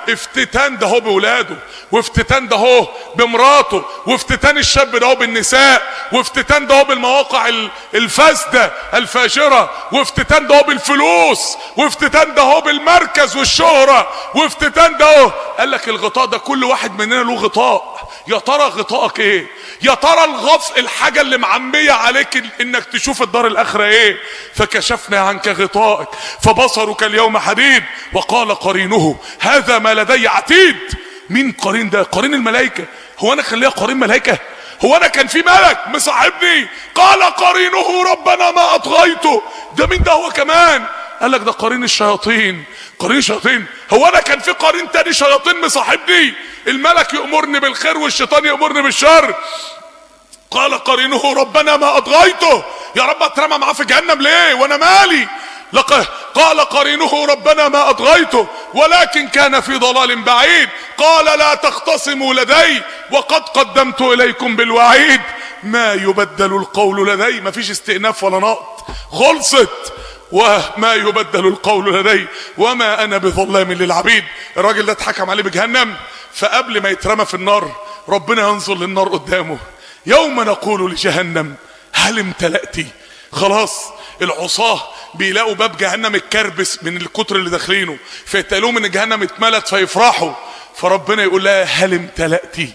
افتتان ده هو بولاده، وافتتان ده هو بمراته، وافتتان الشاب ده هو بالنساء، وافتتان ده هو بالمواقع الفاسدة الفاجرة، وافتتان ده هو بالفلوس، وافتتان ده هو بالمركز والشهرة، وافتتان ده هو. قال لك الغطاء ده كل واحد مننا له غطاء. يا ترى غطائك ايه؟ يا ترى الحاجة اللي معمية عليك انك تشوف الدار الاخرة ايه؟ فكشفنا عنك غطائك فبصرك اليوم حديد. وقال قرينه هذا ما لدي عتيد. مين قرين ده؟ قرين الملائكة. هو انا كان ليا قرين ملائكة؟ هو انا كان في ملك مصاحبني؟ قال قرينه ربنا ما اطغيته. ده مين ده هو كمان؟ قال لك ده قرين الشياطين. قرين الشياطين؟ هو انا كان في قرين تاني شياطين مصاحبني؟ الملك يأمرني بالخير والشيطان يأمرني بالشر. قال قرينه ربنا ما اطغيته. يا رب اترمى معاه في جهنم ليه وانا مالي؟ قال قرينه ربنا ما اطغيته ولكن كان في ضلال بعيد. قال لا تختصموا لدي وقد قدمت اليكم بالوعيد. ما يبدل القول لدي. ما فيش استئناف ولا نقط، خلصت. وما يبدل القول لدي وما انا بظلام للعبيد. الراجل ده اتحكم عليه بجهنم، فقبل ما يترمى في النار ربنا ينظر للنار قدامه. يوم نقول لجهنم هل امتلأتي؟ خلاص العصاه بيلاقوا باب جهنم اتكربس من الكتر اللي داخلينه، فيتقالوهم ان جهنم اتملت فيفرحوا. فربنا يقول لها هل امتلأتي؟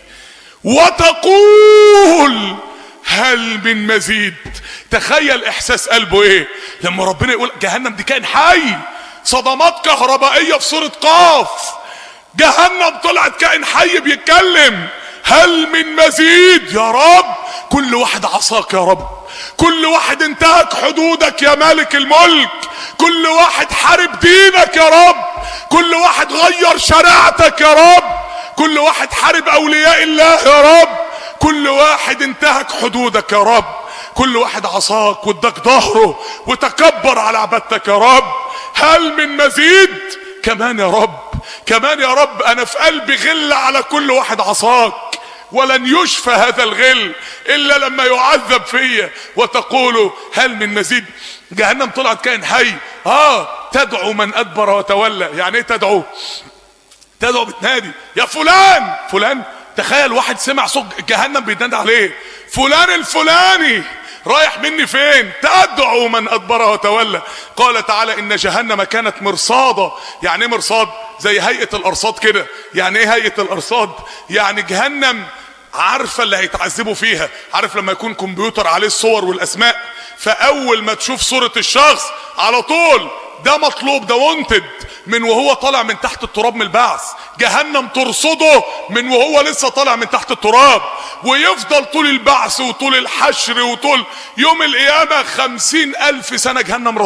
وتقول هل من مزيد. تخيل احساس قلبه ايه لما ربنا يقول جهنم دي كائن حي. صدمات كهربائية في سورة قاف. جهنم طلعت كائن حي بيتكلم. هل من مزيد؟ يا رب كل واحد عصاك يا رب، كل واحد انتهك حدودك يا مالك الملك، كل واحد حارب دينك يا رب، كل واحد غير شريعتك يا رب، كل واحد حارب اولياء الله يا رب، كل واحد انتهك حدودك يا رب، كل واحد عصاك واداك ظهره وتكبر على عبادتك يا رب. هل من مزيد؟ كمان يا رب، كمان يا رب. انا في قلبي غل على كل واحد عصاك، ولن يشفى هذا الغل الا لما يعذب فيا. وتقول هل من مزيد. جهنم طلعت كائن حي. تدعو من ادبر وتولى. يعني ايه تدعو؟ تدعو بتنادي يا فلان فلان. تخيل واحد سمع صوت جهنم بيتنادى عليه فلان الفلاني رايح مني فين؟ تدعو من ادبر وتولى. قال تعالى ان جهنم كانت مرصادا. يعني ايه مرصاد؟ زي هيئة الارصاد كده. يعني ايه هيئة الارصاد؟ يعني جهنم عارفة اللي هيتعذبوا فيها. عارف لما يكون كمبيوتر عليه الصور والاسماء، فاول ما تشوف صورة الشخص على طول ده مطلوب، ده وانتد من وهو طالع من تحت التراب من البعث. جهنم ترصده من وهو لسه طالع من تحت التراب، ويفضل طول البعث وطول الحشر وطول يوم القيامة 50,000 سنة جهنم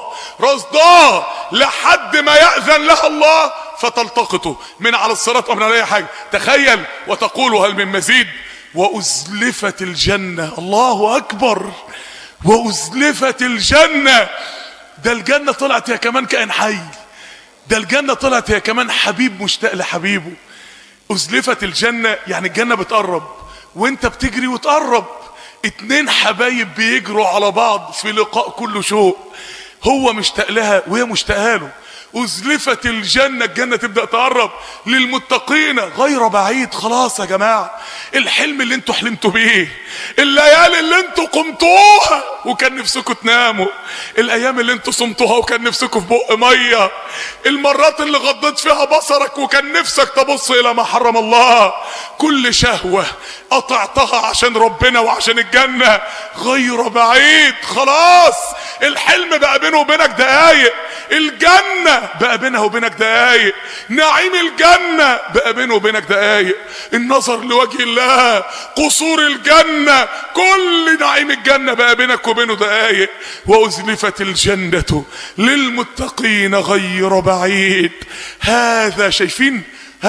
رصداه لحد ما يأذن لها الله فتلتقطه من على الصراط ومن على اي حاجة. تخيل. وتقول هل من مزيد. وأزلفت الجنة. الله أكبر. وأزلفت الجنة. ده الجنة طلعت هي كمان كائن حي. ده الجنة طلعت هي كمان حبيب مشتاق لحبيبه. أزلفت الجنة يعني الجنة بتقرب وانت بتجري وتقرب. اتنين حبايب بيجروا على بعض في لقاء كله شوق. هو مشتاق لها وهي مشتاقه له. أزلفت الجنة. الجنة تبدأ تقرب للمتقين غير بعيد. خلاص يا جماعة الحلم اللي انتوا حلمتوا بيه، الليالي اللي انتوا قمتوها وكان نفسكم تناموا، الايام اللي انتوا صمتوها وكان نفسكم في بق مية، المرات اللي غضيت فيها بصرك وكان نفسك تبص الى ما حرم الله، كل شهوة قطعتها عشان ربنا وعشان الجنة غير بعيد. خلاص الحلم بقى بينه وبينك دقايق، الجنة بقى بينها وبينك دقايق، نعيم الجنة بقى بينه وبينك دقايق، النظر لوجه الله، قصور الجنة، كل نعيم الجنة بقى بينك وبينه دقايق. وأزلفت الجنة للمتقين غير بعيد. هذا شايفين؟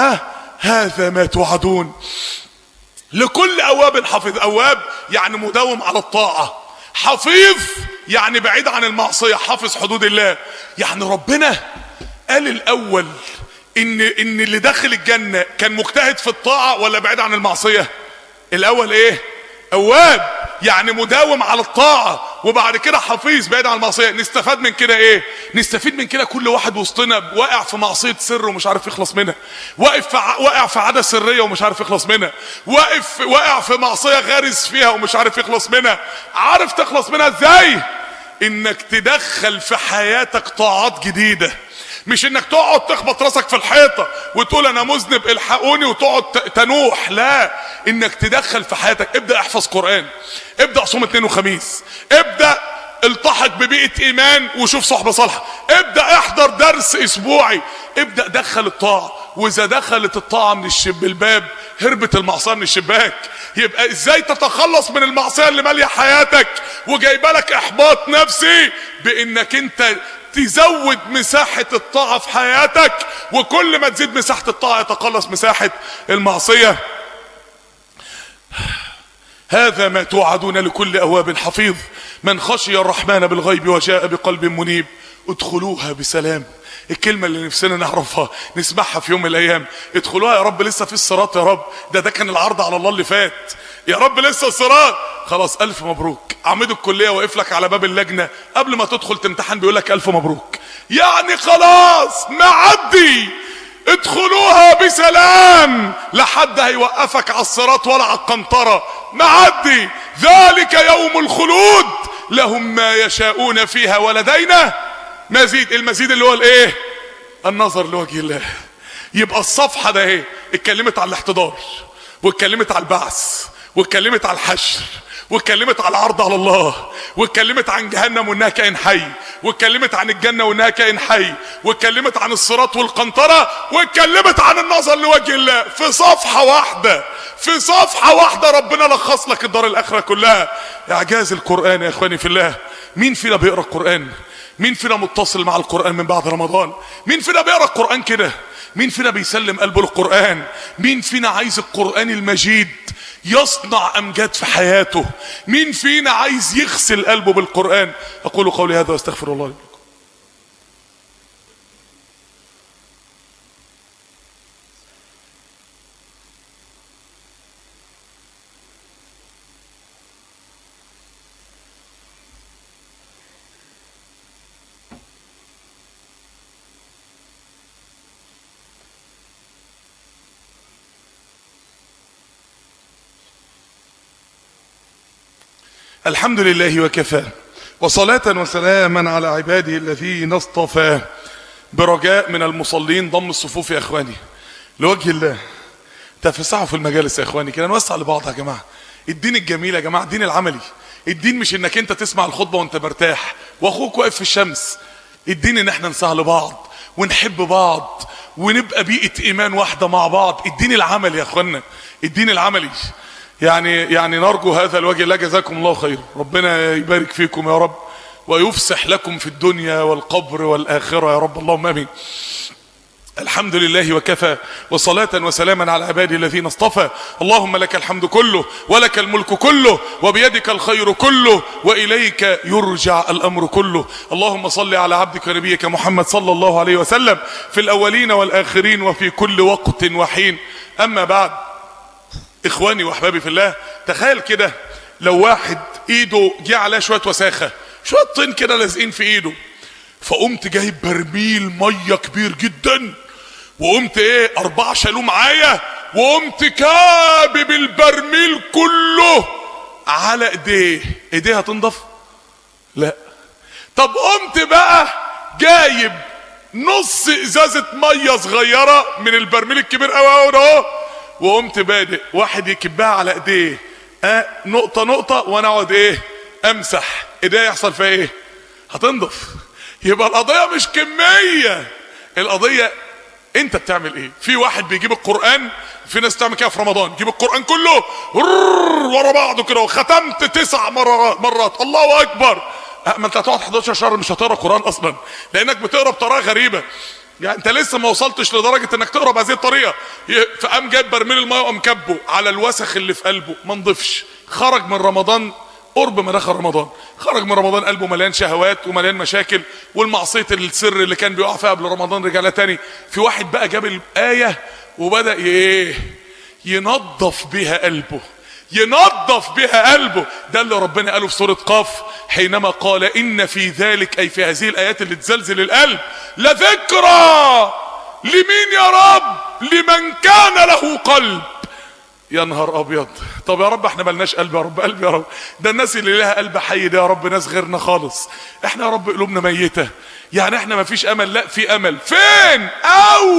هذا ما توعدون لكل أواب حفيظ. أواب يعني مداوم على الطاعة، حفيظ يعني بعيد عن المعصية، حافظ حدود الله. يعني ربنا قال الأول إن اللي داخل الجنة كان مجتهد في الطاعة ولا بعيد عن المعصية؟ الأول إيه؟ أواب يعني مداوم على الطاعة وبعد كده حفيظ بعيد عن المعصيه. نستفاد من كده ايه؟ نستفيد من كده كل واحد وسطنا واقع في معصيه سر ومش عارف يخلص منها، واقع في عاده سريه ومش عارف يخلص منها، واقع في معصيه غارس فيها ومش عارف يخلص منها. عارف تخلص منها ازاي؟ انك تدخل في حياتك طاعات جديده، مش انك تقعد تخبط راسك في الحيطه وتقول انا مذنب الحقوني وتقعد تنوح. لا، انك تدخل في حياتك. ابدا احفظ قران، ابدا صوم اثنين وخميس، ابدا التحق ببيئه ايمان وشوف صحبه صالحه، ابدا احضر درس اسبوعي، ابدا دخل الطاعه. واذا دخلت الطاعه من الباب هربت المعصيه من الشباك. يبقى ازاي تتخلص من المعصيه اللي ماليه حياتك وجايبه لك احباط نفسي؟ بانك انت تزود مساحة الطاعة في حياتك، وكل ما تزيد مساحة الطاعة يتقلص مساحة المعصية. هذا ما توعدون لكل أواب حفيظ، من خشي الرحمن بالغيب وجاء بقلب منيب ادخلوها بسلام. الكلمة اللي نفسنا نعرفها نسمعها في يوم من الأيام، ادخلوها يا رب. لسه في الصراط يا رب، ده كان العرض على الله اللي فات. يا رب لسه الصراط، خلاص ألف مبروك. عميد الكلية واقف لك على باب اللجنة قبل ما تدخل تمتحن بيقول لك ألف مبروك، يعني خلاص معدي. ادخلوها بسلام، لا حد هيوقفك على الصراط ولا على القنطرة، معدي. ذلك يوم الخلود لهم ما يشاءون فيها ولدينا مزيد. المزيد اللي هو الايه؟ النظر لوجه الله. يبقى الصفحة ده ايه؟ اتكلمت عن الاحتضار، واتكلمت عن البعث، واتكلمت عن الحشر، واتكلمت عن العرض على الله، واتكلمت عن جهنم وانها كائن حي، واتكلمت عن الجنة وانها كائن حي، واتكلمت عن الصراط والقنطرة، واتكلمت عن النظر لوجه الله. في صفحة واحدة، في صفحة واحدة ربنا لخص لك الدار الآخرة كلها. اعجاز القرآن يا اخواني في الله. مين فينا بيقرأ القرآن؟ مين فينا متصل مع القرآن من بعد رمضان؟ مين فينا بيقرأ القرآن كده؟ مين فينا بيسلم قلبه للقرآن؟ مين فينا عايز القرآن المجيد يصنع أمجاد في حياته؟ مين فينا عايز يغسل قلبه بالقرآن؟ أقول قولي هذا واستغفر الله لي. الحمد لله وكفى، وصلاة وسلاما على عباده الذين اصطفى. برجاء من المصلين ضم الصفوف يا اخواني لوجه الله. تفسحوا في المجالس يا اخواني كده، نوسع لبعض يا جماعه. الدين الجميل يا جماعه، الدين العملي. الدين مش انك انت تسمع الخطبه وانت مرتاح واخوك واقف في الشمس. الدين ان احنا نسهل بعض ونحب بعض ونبقى بيئه ايمان واحده مع بعض. الدين العملي يا اخوانا، الدين العملي. يعني نرجو هذا الوجه الله. جزاكم الله خير، ربنا يبارك فيكم يا رب ويفسح لكم في الدنيا والقبر والآخرة يا رب، اللهم آمين. الحمد لله وكفى، وصلاة وسلاما على عباده الذين اصطفى. اللهم لك الحمد كله ولك الملك كله وبيدك الخير كله وإليك يرجع الأمر كله. اللهم صل على عبدك ونبيك محمد صلى الله عليه وسلم في الأولين والآخرين وفي كل وقت وحين. أما بعد، إخواني وأحبابي في الله، تخيل كده لو واحد إيده جه عليها شوية وساخة، شوية طين كده لازقين في إيده، فقمت جايب برميل مية كبير جدا، وقمت 4 شالوه معايا، وقمت كابب البرميل كله على ايديه هتنضف؟ لا. طب قمت بقى جايب نص ازازة مية صغيرة من البرميل الكبير قوي اهو، وقمت بادئ واحد يكبها على ايديه نقطة نقطة، وانا اقعد امسح ايديه، يحصل فيها هتنضف. يبقى القضية مش كمية، القضية انت بتعمل ايه. في واحد بيجيب القرآن، في ناس تعمل كده في رمضان، جيب القرآن كله ورا بعضه كده، وختمت 9 مرات الله اكبر. ما انت هتقعد 11 شهر مش هتقرا قرآن اصلا، لانك بتقرا بطريقة غريبة. يعني انت لسه ما وصلتش لدرجة انك تقرا بهذه الطريقة. فقام جايب برميل الماء وقام كبه على الوسخ اللي في قلبه، ما نضفش. خرج من رمضان قرب ما دخل رمضان، خرج من رمضان قلبه مليان شهوات ومليان مشاكل، والمعصية السر اللي كان بيقع فيها قبل رمضان رجع تاني. في واحد بقى جاب الآية وبدأ ينظف بها قلبه. ينظف بها قلبه. ده اللي ربنا قاله في سورة قاف حينما قال إن في ذلك، أي في هذه الآيات اللي تزلزل القلب، لذكرى لمين يا رب؟ لمن كان له قلب. يا نهار ابيض. طب يا رب احنا ملناش قلب يا رب. قلب يا رب ده الناس اللي لها قلب حي ده يا رب ناس غيرنا خالص. احنا يا رب قلوبنا ميتة، يعني احنا ما فيش امل. لا في امل. فين؟ او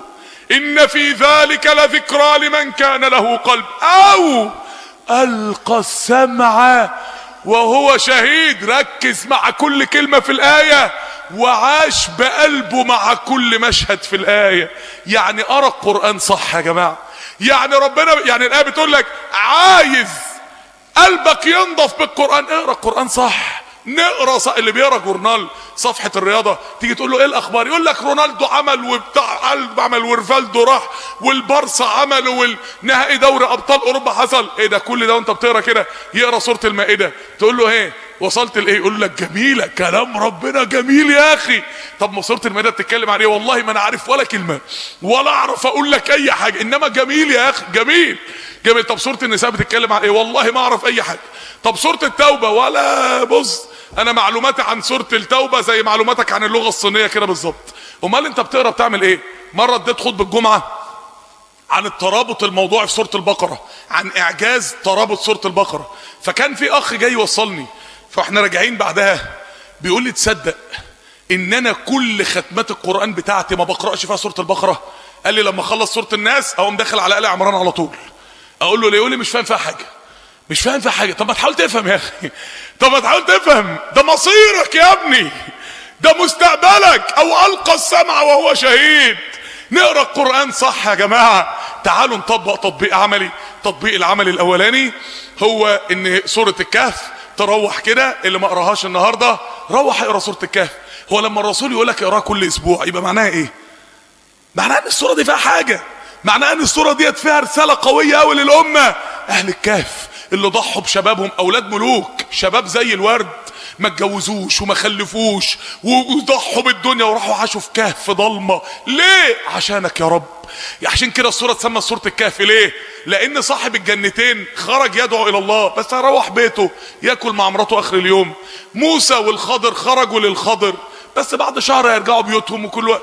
ان في ذلك لذكرى لمن كان له قلب او القى السمع وهو شهيد. ركز مع كل كلمة في الآية وعاش بقلبه مع كل مشهد في الآية. يعني قرأ القرآن صح يا جماعة. يعني ربنا، يعني الآية بتقول لك عايز قلبك ينضف بالقرآن، اقرأ القرآن صح. نقرأ صح. اللي بيقرأ جورنال صفحة الرياضة تيجي تقول له ايه الأخبار، يقول لك رونالدو عمل وبتاع قلب عمل ورفالدو راح والبارسا عمل والنهائي دوري أبطال أوروبا حصل. ايه ده كل ده وانت بتقرأ كده؟ يقرأ سورة المائدة تقول له ايه وصلت لايه؟ يقول لك جميلة، كلام ربنا جميل يا اخي. طب ما سورة المائدة بتتكلم عن ايه؟ والله ما انا عارف ولا كلمة ولا اعرف اقول لك اي حاجة، انما جميل يا اخي، جميل جميل. طب سورة النساء بتتكلم عن ايه؟ والله ما اعرف اي حاجة. طب سورة التوبة ولا بص، انا معلوماتي عن سورة التوبة زي معلوماتك عن اللغة الصينية كده بالظبط. امال انت بتقرا بتعمل ايه؟ مرة اديت خطبة الجمعة عن الترابط الموضوعي في سورة البقرة، عن اعجاز ترابط سورة البقرة. فكان في اخ جاي يوصلني، فاحنا راجعين بعدها بيقول لي تصدق ان انا كل ختمات القرآن بتاعتي ما بقرأش فيها سورة البقرة؟ قال لي لما اخلص سورة الناس اقوم داخل على آل عمران على طول. اقول له ليه؟ يقول لي مش فاهم فيها حاجة. مش فاهم فيها حاجة. طب ما تحاول تفهم يا اخي، طب ما تحاول تفهم، ده مصيرك يا ابني، ده مستقبلك. او القى السمع وهو شهيد. نقرأ القرآن صح يا جماعة. تعالوا نطبق تطبيق عملي. تطبيق العمل الاولاني هو ان سورة الكهف تروح كده، اللي ما قراهاش النهارده روح اقرا سورة الكهف. هو لما الرسول يقول لك اقراها كل اسبوع يبقى معناها ايه؟ معناها ان السورة دي فيها حاجة، معناها ان السورة دي فيها رسالة قوية قوي للأمة. اهل الكهف اللي ضحوا بشبابهم، اولاد ملوك، شباب زي الورد، ما اتجوزوش وما خلفوش وضحوا بالدنيا وراحوا عاشوا في كهف ضلمة. ليه؟ عشانك يا رب. عشان كده السورة تسمى سورة الكهف. ليه؟ لان صاحب الجنتين خرج يدعو الى الله بس هيروح بيته ياكل مع مراته اخر اليوم. موسى والخضر خرجوا للخضر بس بعد شهر هيرجعوا بيوتهم. وكل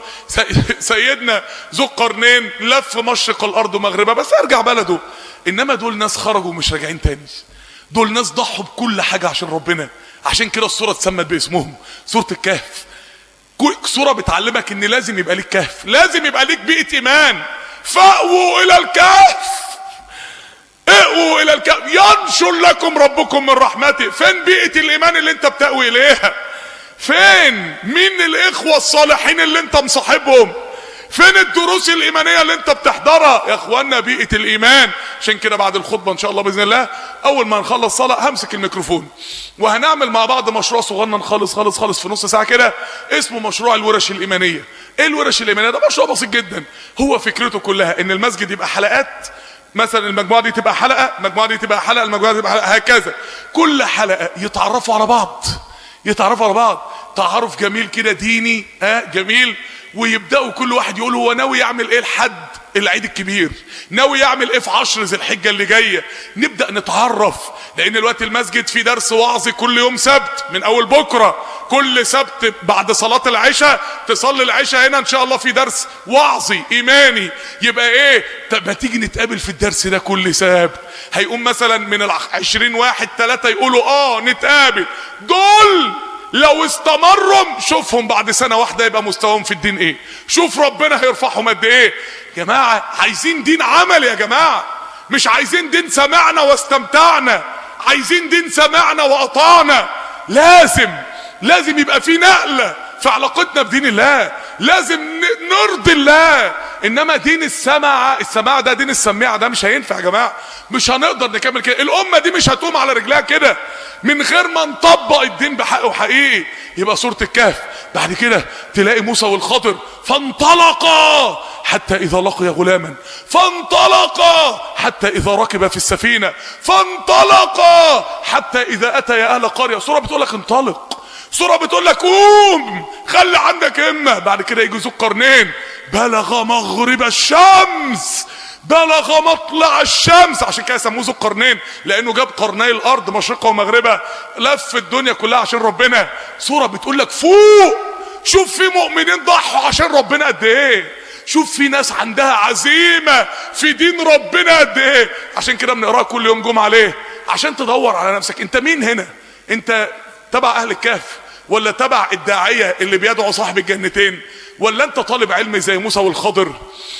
سيدنا ذو القرنين لف مشرق الارض ومغربها بس هيرجع بلده. انما دول ناس خرجوا مش راجعين تاني. دول ناس ضحوا بكل حاجة عشان ربنا. عشان كده السورة اتسمت باسمهم سورة الكهف. سورة بتعلمك ان لازم يبقى ليك كهف، لازم يبقى ليك بيئة ايمان. فأووا الى الكهف، اقووا الى الكهف ينشر لكم ربكم من رحمته. فين بيئة الايمان اللي انت بتأوي اليها؟ فين؟ مين الاخوة الصالحين اللي انت مصاحبهم؟ فين الدروس الايمانية اللي انت بتحضرها؟ يا اخوانا بيئة الايمان. عشان كده بعد الخطبة ان شاء الله باذن الله اول ما نخلص صلاة همسك الميكروفون وهنعمل مع بعض مشروع صغنن خالص خالص خالص في نص ساعة كده اسمه مشروع الورش الايمانية. ايه الورش الايمانية ده؟ مشروع بسيط جدا. هو فكرته كلها ان المسجد يبقى حلقات، مثلا المجموعة دي تبقى حلقة، المجموعة دي تبقى حلقة، المجموعة دي تبقى حلقة، هكذا. كل حلقة يتعرفوا على بعض، يتعرفوا على بعض تعارف جميل كده ديني جميل. ويبدأوا كل واحد يقول هو ناوي يعمل ايه لحد العيد الكبير، ناوي يعمل ايه في 10 ذي الحجة اللي جاية. نبدأ نتعرف، لان الوقت المسجد في درس وعظي كل يوم سبت من اول بكرة. كل سبت بعد صلاة العشاء تصلي العشاء هنا ان شاء الله في درس وعظي ايماني. يبقى ايه؟ طب ما تيجي نتقابل في الدرس ده كل سبت. هيقوم مثلا من 20 واحد 3 يقولوا نتقابل. دول لو استمروا شوفهم بعد سنة واحدة يبقى مستواهم في الدين ايه. شوف ربنا هيرفعهم قد ايه. جماعة عايزين دين عمل يا جماعة، مش عايزين دين سمعنا واستمتعنا، عايزين دين سمعنا وأطعنا. لازم يبقى في نقلة في علاقتنا بدين الله، لازم نرضي الله. انما دين السماع ده دين السماعة ده مش هينفع يا جماعة. مش هنقدر نكمل كده. الامة دي مش هتقوم على رجلها كده من غير ما نطبق الدين بحقه حقيقي. يبقى سورة الكهف بعد كده تلاقي موسى والخضر فانطلقا حتى اذا لقي غلاما، فانطلقا حتى اذا ركب في السفينة، فانطلقا حتى اذا اتيا اهل قرية. سورة بتقول لك انطلق، سورة بتقول لك قوم، خلي عندك همة. بعد كده يجي ذو القرنين بلغ مغرب الشمس بلغ مطلع الشمس. عشان كده سموه ذو القرنين، لانه جاب قرني الارض مشرقها ومغربها، لف الدنيا كلها عشان ربنا. سورة بتقول لك فوق، شوف في مؤمنين ضحوا عشان ربنا قد ايه، شوف في ناس عندها عزيمة في دين ربنا قد ايه. عشان كده بنقراها كل يوم جمعة. ليه؟ عشان تدور على نفسك، انت مين هنا؟ انت تبع اهل الكهف، ولا تبع الداعية اللي بيدعو صاحب الجنتين، ولا انت طالب علم زي موسى والخضر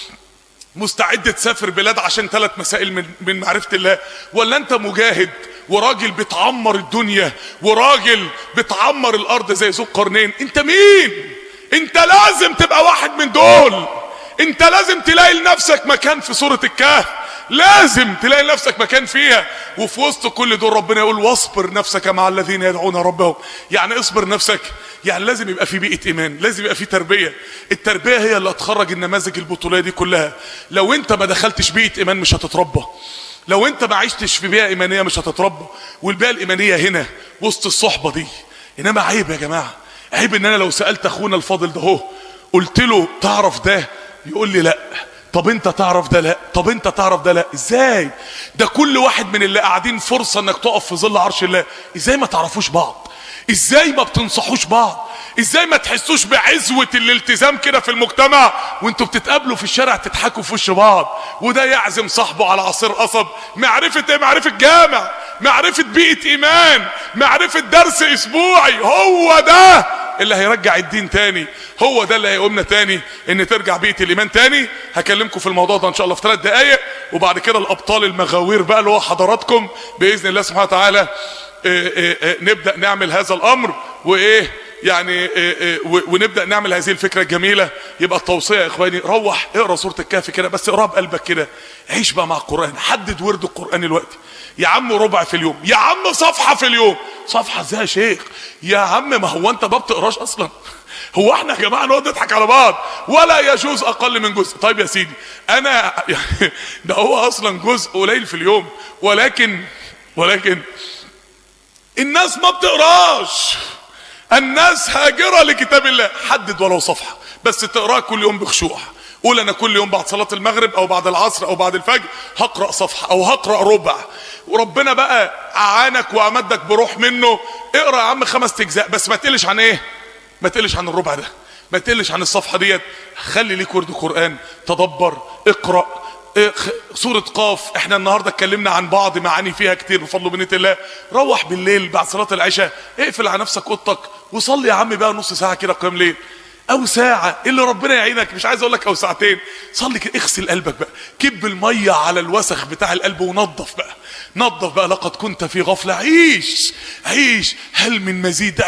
مستعد تسافر بلاد عشان 3 مسائل من معرفة الله، ولا انت مجاهد وراجل بتعمر الدنيا وراجل بتعمر الارض زي ذو القرنين؟ انت مين؟ انت لازم تبقى واحد من دول. انت لازم تلاقي لنفسك مكان في سورة الكهف، لازم تلاقي لنفسك مكان فيها. وفي وسط كل دول ربنا يقول واصبر نفسك مع الذين يدعون ربهم. يعني اصبر نفسك، يعني لازم يبقى في بيئة ايمان، لازم يبقى في تربية. التربية هي اللي هتخرج النماذج البطولية دي كلها. لو انت ما دخلتش بيئة ايمان مش هتتربى، لو انت ما عشتش في بيئة ايمانية مش هتتربى. والبيئة الايمانية هنا وسط الصحبة دي. انما عيب يا جماعة، عيب ان انا لو سألت اخونا الفاضل ده هو قلت له تعرف ده، يقول لي لا. طب انت تعرف ده؟ لا. طب انت تعرف ده؟ لا. ازاي؟ ده كل واحد من اللي قاعدين فرصة انك تقف في ظل عرش الله. ازاي ما تعرفوش بعض؟ ازاي ما بتنصحوش بعض؟ ازاي ما تحسوش بعزوة الالتزام كده في المجتمع وانتوا بتتقابلوا في الشارع تضحكوا في وش بعض، وده يعزم صاحبه على عصير قصب؟ معرفة ايه؟ معرفة جامع، معرفة بيئة ايمان، معرفة درس اسبوعي. هو ده اللي هيرجع الدين تاني، هو ده اللي هيقومنا تاني ان ترجع بيئة الايمان تاني. هكلمكم في الموضوع ده ان شاء الله في 3 دقايق، وبعد كده الابطال المغاوير بقى اللي هو حضراتكم باذن الله سبحانه وتعالى نبدأ نعمل هذا الامر وايه يعني ونبدأ نعمل هذه الفكرة الجميلة. يبقى التوصية يا اخواني، روح اقرا سورة الكهف كده، بس اقراها بقلبك كده، عيش بقى مع القرآن. حدد ورد القرآن الوقت، يا عم ربع في اليوم، يا عم صفحة في اليوم. صفحة ازاي يا شيخ؟ يا عم ما هو انت ما بتقراش اصلا. هو احنا يا جماعة نقعد نضحك على بعض؟ ولا يجوز اقل من جزء. طيب يا سيدي انا يعني ده هو اصلا جزء قليل في اليوم، ولكن الناس ما بتقراش، الناس هاجرة لكتاب الله. حدد ولو صفحة بس تقراه كل يوم بخشوع. قول انا كل يوم بعد صلاة المغرب او بعد العصر او بعد الفجر هقرأ صفحة او هقرأ ربع، وربنا بقى اعانك وامدك بروح منه. اقرأ يا عم 5 أجزاء بس، ما تقلش عن ايه؟ ما تقلش عن الربع ده، ما تقلش عن الصفحة ديت. خلي ليك ورد قرآن، تدبر، اقرأ. سورة قاف احنا النهاردة اتكلمنا عن بعض معاني فيها كتير بفضل ومنة الله. روح بالليل بعد صلاة العشاء اقفل على نفسك اوضتك وصلي يا عم بقى نص ساعة كده قيام ليل او ساعة اللي ربنا يعينك، مش عايز اقول لك او ساعتين. صلي كده، اغسل قلبك بقى، كب المية على الوسخ بتاع القلب ونظف بقى، نظف بقى. لقد كنت في غفلة، عيش هل من مزيد؟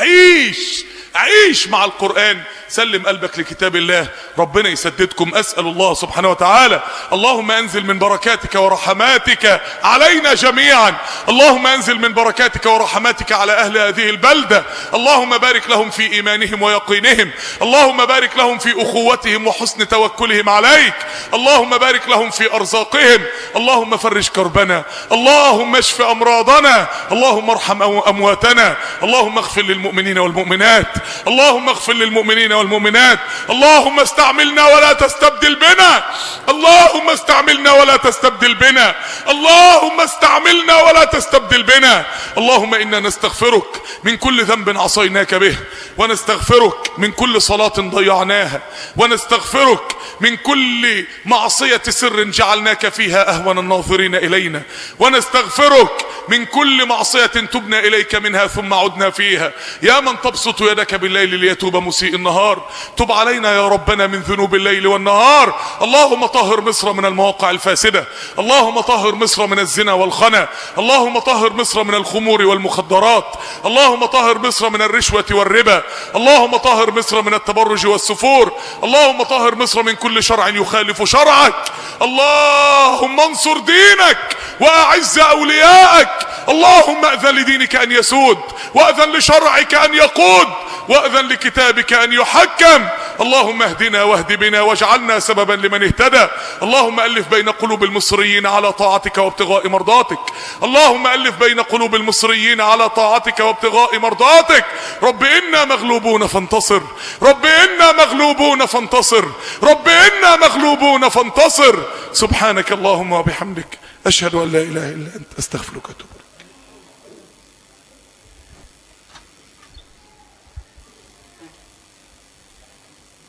عيش مع القرآن. سلم قلبك لكتاب الله، ربنا يسددكم. أسأل الله سبحانه وتعالى اللهم أنزل من بركاتك ورحماتك علينا جميعا، اللهم أنزل من بركاتك ورحماتك على أهل هذه البلدة. اللهم بارك لهم في إيمانهم ويقينهم، اللهم بارك لهم في أخوتهم وحسن توكلهم عليك، اللهم بارك لهم في أرزاقهم، اللهم فرج كربنا، اللهم اشف أمراضنا، اللهم ارحم أمواتنا، اللهم اغفر للمؤمنين والمؤمنات، اللهم اغفر للمؤمنين والمؤمنات. اللهم استعملنا ولا تستبدل بنا، اللهم استعملنا ولا تستبدل بنا، اللهم استعملنا ولا تستبدل بنا. اللهم إنا نستغفرك من كل ذنب عصيناك به، ونستغفرك من كل صلاة ضيعناها، ونستغفرك من كل معصية سر جعلناك فيها أهون الناظرين إلينا، ونستغفرك من كل معصية تبنا إليك منها ثم عدنا فيها. يا من تبسط يدك بالليل ليتوب مسيء النهار، تب علينا يا ربنا من ذنوب الليل والنهار. اللهم طهر مصر من المواقع الفاسدة، اللهم طهر مصر من الزنا والخنا، اللهم طهر مصر من الخمور والمخدرات، اللهم طهر مصر من الرشوة والربا، اللهم طهر مصر من التبرج والسفور، اللهم طهر مصر من كل شرع يخالف شرعك. اللهم انصر دينك واعز اولياءك، اللهم اذن لدينك ان يسود، واذن لشرعك ان يقود، واذن لكتابك ان يحكم. اللهم اهدنا واهد بنا واجعلنا سببا لمن اهتدى. اللهم الف بين قلوب المصريين على طاعتك وابتغاء مرضاتك، اللهم الف بين قلوب المصريين على طاعتك وابتغاء مرضاتك. رب انا مغلوبون فانتصر، رب انا مغلوبون فانتصر، رب انا مغلوبون فانتصر. سبحانك اللهم وبحمدك، أشهد أن لا إله إلا أنت، أستغفرك وأتوب إليك.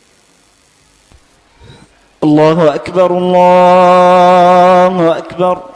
الله أكبر الله أكبر.